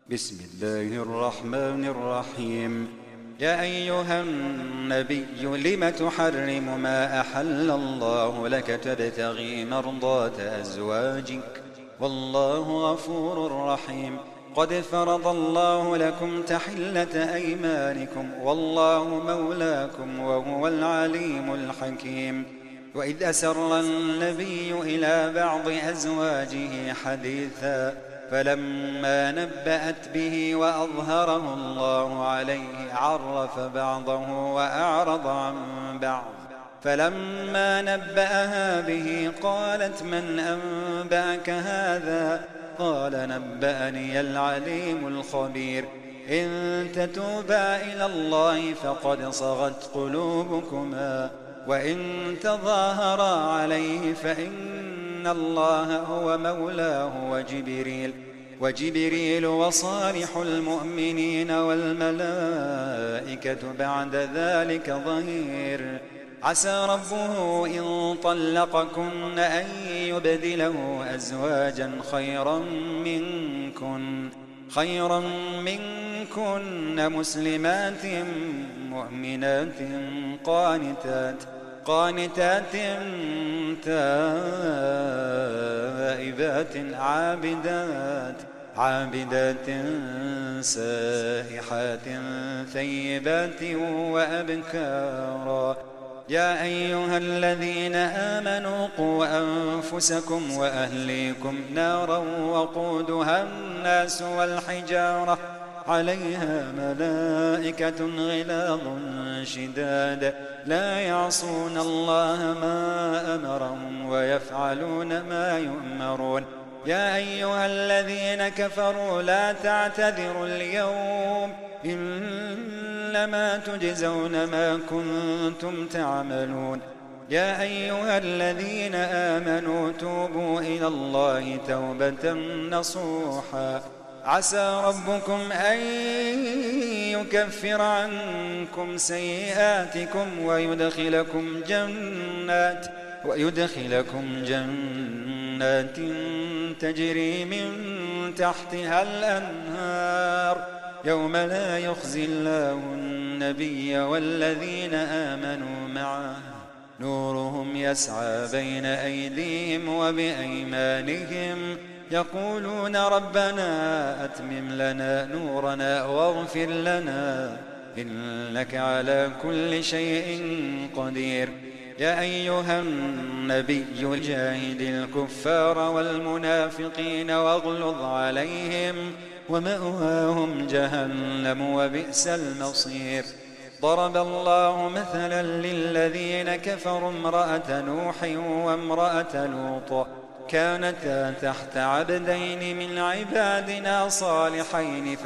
بسم الله الرحمن الرحيم. يا أيها النبي لم تحرم ما أحل الله لك تبتغي مرضات أزواجك والله غفور رحيم. قد فرض الله لكم تحلة أيمانكم والله مولاكم وهو العليم الحكيم. وإذ أسر النبي إلى بعض أزواجه حديثا فلما نبأت به وأظهره الله عليه عرف بعضه وأعرض عن بعض. فلما نبأها به قالت من أنبأك هذا؟ قال نبأني العليم الخبير. إن تتوبا إلى الله فقد صغت قلوبكما وإن تظاهرا عليه فإن الله هو مولاه وجبريل وصالح المؤمنين والملائكة بعد ذلك ظهير. عسى ربه إن طلقكن أن يبدله أزواجا خيرا منكن مسلمات مؤمنات قانتات تائبات عابدات سائحات ثيبات وأبكارا. يا أيها الذين آمنوا قوا أنفسكم وأهليكم نارا وقودها الناس والحجارة عليها ملائكة غلاظ شداد لا يعصون الله ما أمرهم ويفعلون ما يؤمرون. يا أيها الذين كفروا لا تعتذروا اليوم إنما تجزون ما كنتم تعملون. يا أيها الذين آمنوا توبوا إلى الله توبة نصوحا. عسى ربكم أن يكفر عنكم سيئاتكم ويدخلكم جنات تجري من تحتها الأنهار يوم لا يخزي الله النبي والذين آمنوا معه نورهم يسعى بين أيديهم وبأيمانهم يقولون ربنا أتمم لنا نورنا واغفر لنا إنك على كل شيء قدير. يا أيها النبي جاهد الكفار والمنافقين واغلظ عليهم ومأواهم جهنم وبئس المصير. ضرب الله مثلا للذين كفروا امرأة نوح وامرأة لوط كانتا تحت عبدين من عبادنا صالحين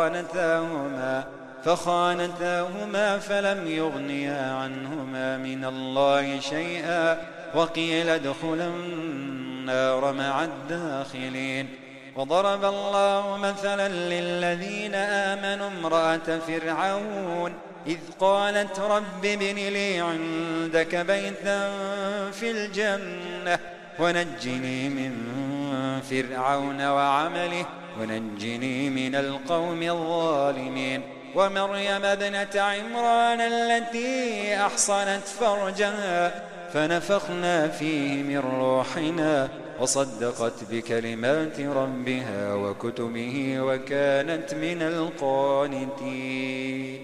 فخانتاهما فلم يغنيا عنهما من الله شيئا وقيل ادخلا النار مع الداخلين. وضرب الله مثلا للذين آمنوا امرأة فرعون إذ قالت رب ابن لي عندك بيتا في الجنة ونجني من فرعون وعمله ونجني من القوم الظالمين. ومريم ابنة عمران التي أحصنت فرجها فنفخنا فيه من روحنا وصدقت بكلمات ربها وكتبه وكانت من القانتين.